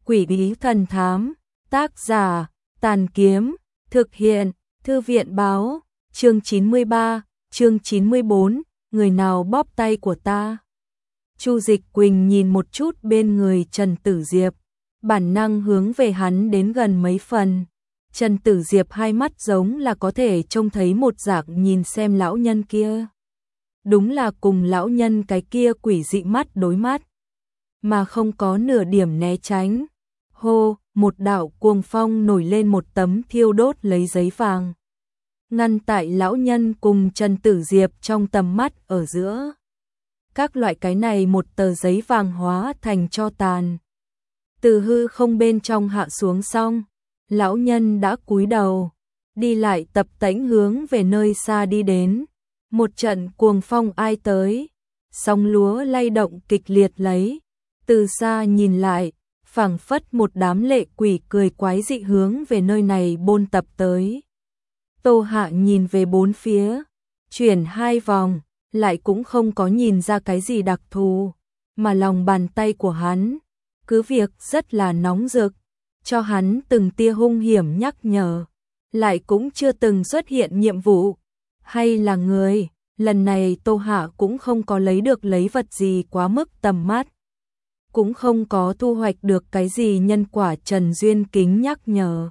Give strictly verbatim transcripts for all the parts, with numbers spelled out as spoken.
Quỷ bí thần thám, tác giả, Tàn Kiếm, thực hiện, Thư viện báo, chương chín mươi ba, chương chín mươi bốn, người nào bóp tay của ta. Chu Dịch Quỳnh nhìn một chút bên người Trần Tử Diệp, bản năng hướng về hắn đến gần mấy phần. Trần Tử Diệp hai mắt giống là có thể trông thấy một dạng nhìn xem lão nhân kia. Đúng là cùng lão nhân cái kia quỷ dị mắt đối mắt, mà không có nửa điểm né tránh. Hô, một đạo cuồng phong nổi lên, một tấm thiêu đốt lấy giấy vàng, ngăn tại lão nhân cùng Trần Tử Diệp trong tầm mắt ở giữa. Các loại cái này một tờ giấy vàng hóa thành tro tàn, từ hư không bên trong hạ xuống xong, lão nhân đã cúi đầu, đi lại tập tễnh hướng về nơi xa đi đến. Một trận cuồng phong ai tới, sóng lúa lay động kịch liệt lấy, từ xa nhìn lại, phảng phất một đám lệ quỷ cười quái dị hướng về nơi này bôn tập tới. Tô Hạ nhìn về bốn phía, chuyển hai vòng, lại cũng không có nhìn ra cái gì đặc thù, mà lòng bàn tay của hắn, cứ việc rất là nóng rực, cho hắn từng tia hung hiểm nhắc nhở, lại cũng chưa từng xuất hiện nhiệm vụ, hay là người. Lần này Tô Hạ cũng không có lấy được lấy vật gì quá mức tầm mắt, cũng không có thu hoạch được cái gì nhân quả Trần Duyên Kính nhắc nhở.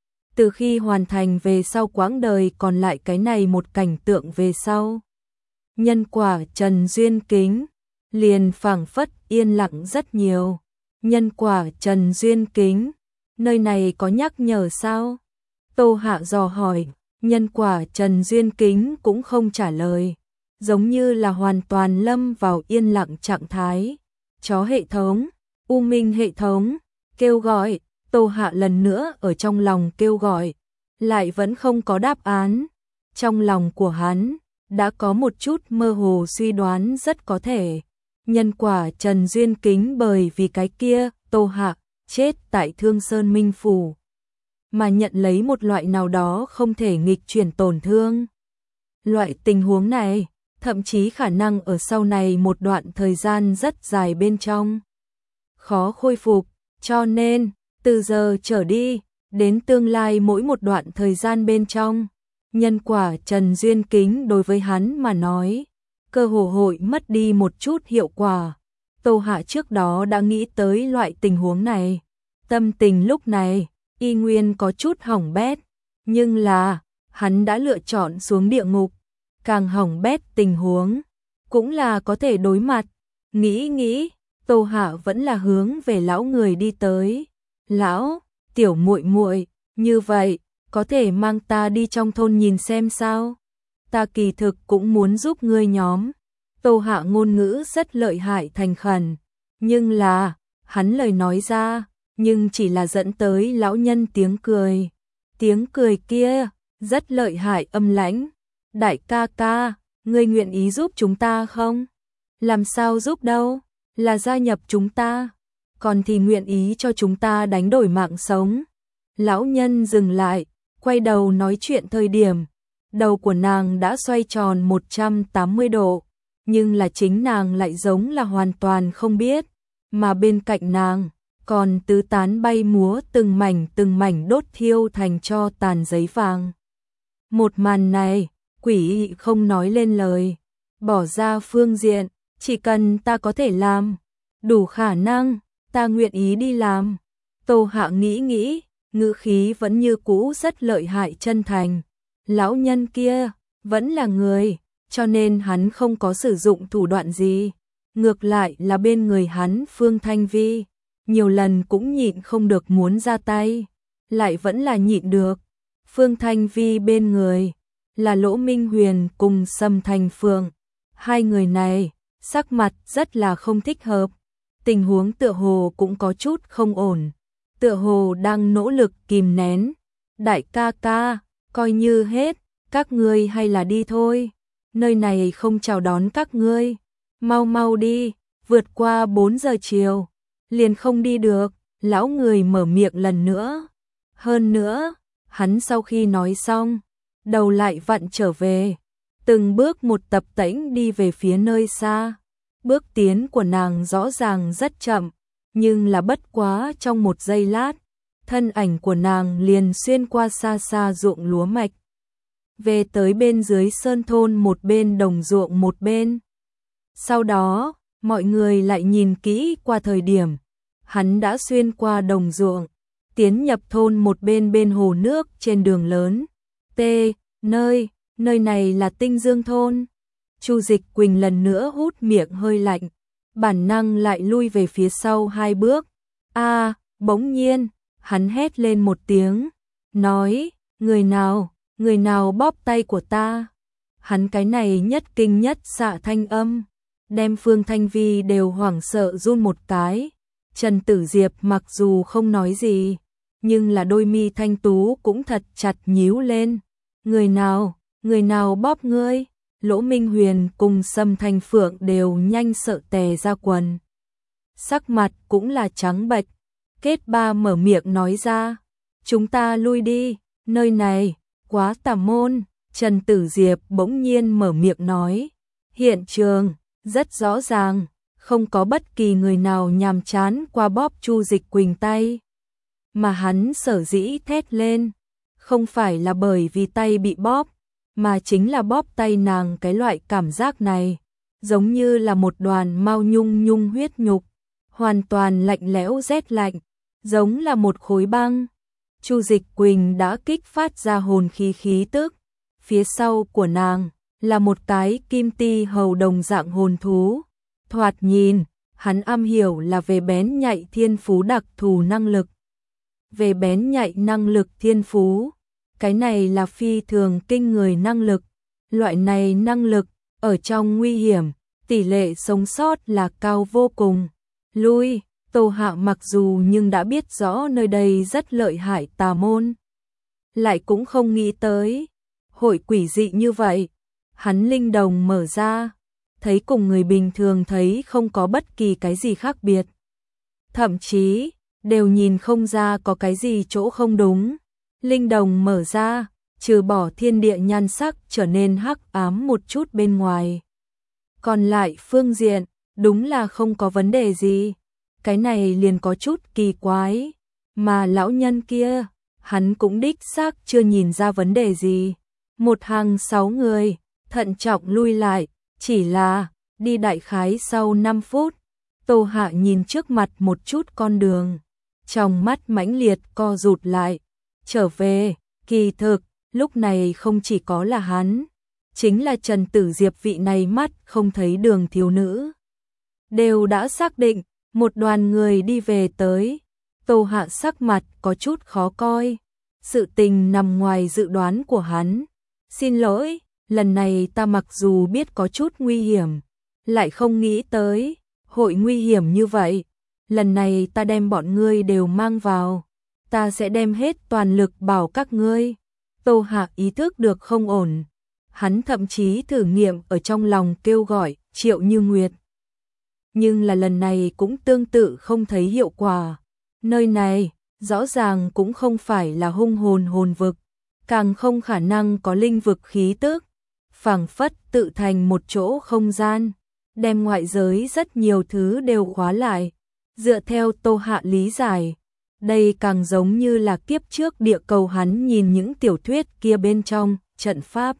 Từ khi hoàn thành về sau quãng đời còn lại cái này một cảnh tượng về sau, nhân quả Trần Duyên Kính liền phảng phất yên lặng rất nhiều. Nhân quả Trần Duyên Kính, nơi này có nhắc nhở sao? Tô Hạ dò hỏi. Nhân quả Trần Duyên Kính cũng không trả lời, giống như là hoàn toàn lâm vào yên lặng trạng thái. Chó hệ thống, U Minh hệ thống, kêu gọi. Tô Hạ lần nữa ở trong lòng kêu gọi, lại vẫn không có đáp án. Trong lòng của hắn đã có một chút mơ hồ suy đoán, rất có thể nhân quả Trần Duyên Kính bởi vì cái kia Tô Hạ chết tại Thương Sơn Minh Phủ, mà nhận lấy một loại nào đó không thể nghịch chuyển tổn thương. Loại tình huống này, thậm chí khả năng ở sau này một đoạn thời gian rất dài bên trong, khó khôi phục, cho nên, từ giờ trở đi, đến tương lai mỗi một đoạn thời gian bên trong, nhân quả Trần Duyên Kính đối với hắn mà nói, cơ hồ hội mất đi một chút hiệu quả. Tô Hạ trước đó đã nghĩ tới loại tình huống này, tâm tình lúc này y nguyên có chút hỏng bét, nhưng là, hắn đã lựa chọn xuống địa ngục, càng hỏng bét tình huống, cũng là có thể đối mặt. Nghĩ nghĩ, Tô Hạ vẫn là hướng về lão người đi tới. Lão, tiểu muội muội, như vậy, có thể mang ta đi trong thôn nhìn xem sao? Ta kỳ thực cũng muốn giúp ngươi nhóm. Tô Hạ ngôn ngữ rất lợi hại thành khẩn, nhưng là, hắn lời nói ra, nhưng chỉ là dẫn tới lão nhân tiếng cười. Tiếng cười kia, rất lợi hại âm lãnh. Đại ca ca, ngươi nguyện ý giúp chúng ta không? Làm sao giúp đâu? Là gia nhập chúng ta, còn thì nguyện ý cho chúng ta đánh đổi mạng sống. Lão nhân dừng lại, quay đầu nói chuyện thời điểm, đầu của nàng đã xoay tròn một trăm tám mươi độ, nhưng là chính nàng lại giống là hoàn toàn không biết, mà bên cạnh nàng còn tứ tán bay múa từng mảnh từng mảnh đốt thiêu thành cho tàn giấy vàng. Một màn này, quỷ không nói lên lời, bỏ ra phương diện, chỉ cần ta có thể làm, đủ khả năng, ta nguyện ý đi làm. Tô Hạ nghĩ nghĩ, ngữ khí vẫn như cũ rất lợi hại chân thành. Lão nhân kia, vẫn là người, cho nên hắn không có sử dụng thủ đoạn gì. Ngược lại là bên người hắn Phương Thanh Vi, nhiều lần cũng nhịn không được muốn ra tay, lại vẫn là nhịn được. Phương Thanh Vi bên người là Lỗ Minh Huyền cùng Sâm Thành Phượng. Hai người này, sắc mặt rất là không thích hợp. Tình huống tựa hồ cũng có chút không ổn. Tựa hồ đang nỗ lực kìm nén. Đại ca ca, coi như hết, các ngươi hay là đi thôi. Nơi này không chào đón các ngươi. Mau mau đi, vượt qua bốn giờ chiều, liền không đi được. Lão người mở miệng lần nữa. Hơn nữa, hắn sau khi nói xong, đầu lại vặn trở về, từng bước một tập tễnh đi về phía nơi xa. Bước tiến của nàng rõ ràng rất chậm, nhưng là bất quá trong một giây lát, thân ảnh của nàng liền xuyên qua xa xa ruộng lúa mạch, về tới bên dưới sơn thôn một bên đồng ruộng một bên. Sau đó, mọi người lại nhìn kỹ qua thời điểm, hắn đã xuyên qua đồng ruộng, tiến nhập thôn một bên bên hồ nước trên đường lớn. T. Nơi, nơi này là Tinh Dương thôn. Chu Dịch Quỳnh lần nữa hút miệng hơi lạnh, bản năng lại lui về phía sau hai bước. A, bỗng nhiên, hắn hét lên một tiếng, nói, người nào, người nào bóp tay của ta. Hắn cái này nhất kinh nhất xạ thanh âm, đem Phương Thanh Vi đều hoảng sợ run một cái. Trần Tử Diệp mặc dù không nói gì, nhưng là đôi mi thanh tú cũng thật chặt nhíu lên. Người nào, người nào bóp ngươi? Lỗ Minh Huyền cùng Sâm Thanh Phượng đều nhanh sợ tè ra quần. Sắc mặt cũng là trắng bệch. Kết Ba mở miệng nói ra, chúng ta lui đi, nơi này, quá tà môn. Trần Tử Diệp bỗng nhiên mở miệng nói, hiện trường, rất rõ ràng, không có bất kỳ người nào nhàm chán qua bóp Chu Dịch Quỳnh tay. Mà hắn sở dĩ thét lên, không phải là bởi vì tay bị bóp, mà chính là bóp tay nàng cái loại cảm giác này, giống như là một đoàn mao nhung nhung huyết nhục, hoàn toàn lạnh lẽo rét lạnh, giống là một khối băng. Chu Dịch Quỳnh đã kích phát ra hồn khí khí tức, phía sau của nàng là một cái kim ti hầu đồng dạng hồn thú. Thoạt nhìn, hắn am hiểu là về bén nhạy thiên phú đặc thù năng lực. Về bén nhạy năng lực thiên phú, cái này là phi thường kinh người năng lực. Loại này năng lực, ở trong nguy hiểm, tỷ lệ sống sót là cao vô cùng. Lui, Tô Hạ mặc dù nhưng đã biết rõ nơi đây rất lợi hại tà môn, lại cũng không nghĩ tới hội quỷ dị như vậy. Hắn linh đồng mở ra, thấy cùng người bình thường thấy không có bất kỳ cái gì khác biệt. Thậm chí, đều nhìn không ra có cái gì chỗ không đúng. Linh đồng mở ra, trừ bỏ thiên địa nhan sắc trở nên hắc ám một chút bên ngoài. Còn lại phương diện, đúng là không có vấn đề gì. Cái này liền có chút kỳ quái. Mà lão nhân kia, hắn cũng đích xác chưa nhìn ra vấn đề gì. Một hàng sáu người, thận trọng lui lại, chỉ là đi đại khái sau năm phút. Tô Hạ nhìn trước mặt một chút con đường, trong mắt mãnh liệt co rụt lại. Trở về, kỳ thực, lúc này không chỉ có là hắn, chính là Trần Tử Diệp vị này mắt không thấy đường thiếu nữ. Đều đã xác định, một đoàn người đi về tới. Tô Hạ sắc mặt có chút khó coi. Sự tình nằm ngoài dự đoán của hắn. Xin lỗi, lần này ta mặc dù biết có chút nguy hiểm, lại không nghĩ tới hội nguy hiểm như vậy. Lần này ta đem bọn ngươi đều mang vào, ta sẽ đem hết toàn lực bảo các ngươi. Tô Hạ ý thức được không ổn, hắn thậm chí thử nghiệm ở trong lòng kêu gọi Triệu Như Nguyệt. Nhưng là lần này cũng tương tự không thấy hiệu quả. Nơi này, rõ ràng cũng không phải là hung hồn hồn vực, càng không khả năng có linh vực khí tức. Phảng phất tự thành một chỗ không gian, đem ngoại giới rất nhiều thứ đều khóa lại. Dựa theo Tô Hạ lý giải, đây càng giống như là kiếp trước địa cầu hắn nhìn những tiểu thuyết kia bên trong trận pháp.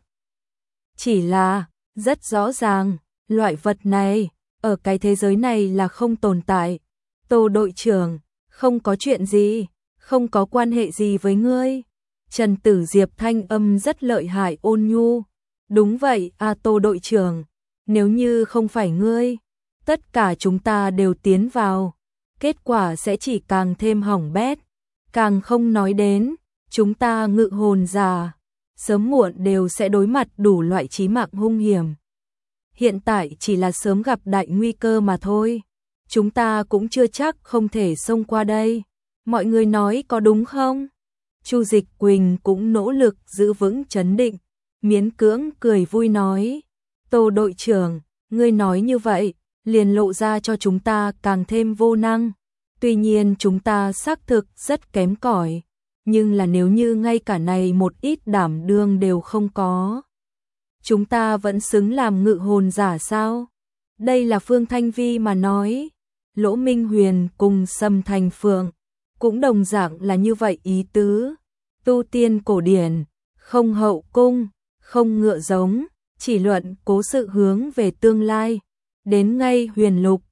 Chỉ là, rất rõ ràng, loại vật này, ở cái thế giới này là không tồn tại. Tô đội trưởng, không có chuyện gì, không có quan hệ gì với ngươi. Trần Tử Diệp thanh âm rất lợi hại ôn nhu. Đúng vậy, a Tô đội trưởng, nếu như không phải ngươi, tất cả chúng ta đều tiến vào, kết quả sẽ chỉ càng thêm hỏng bét. Càng không nói đến, chúng ta ngự hồn giả, sớm muộn đều sẽ đối mặt đủ loại chí mạng hung hiểm. Hiện tại chỉ là sớm gặp đại nguy cơ mà thôi, chúng ta cũng chưa chắc không thể xông qua đây. Mọi người nói có đúng không? Chu Dịch Quỳnh cũng nỗ lực giữ vững trấn định, miễn cưỡng cười vui nói, Tô đội trưởng, ngươi nói như vậy, liền lộ ra cho chúng ta càng thêm vô năng. Tuy nhiên chúng ta xác thực rất kém cỏi, nhưng là nếu như ngay cả này một ít đảm đương đều không có, chúng ta vẫn xứng làm ngự hồn giả sao? Đây là Phương Thanh Vi mà nói. Lỗ Minh Huyền cùng Sâm Thành Phượng cũng đồng dạng là như vậy ý tứ. Tu tiên cổ điển, không hậu cung, không ngựa giống, chỉ luận cố sự hướng về tương lai. Đến ngay Huyền Lục,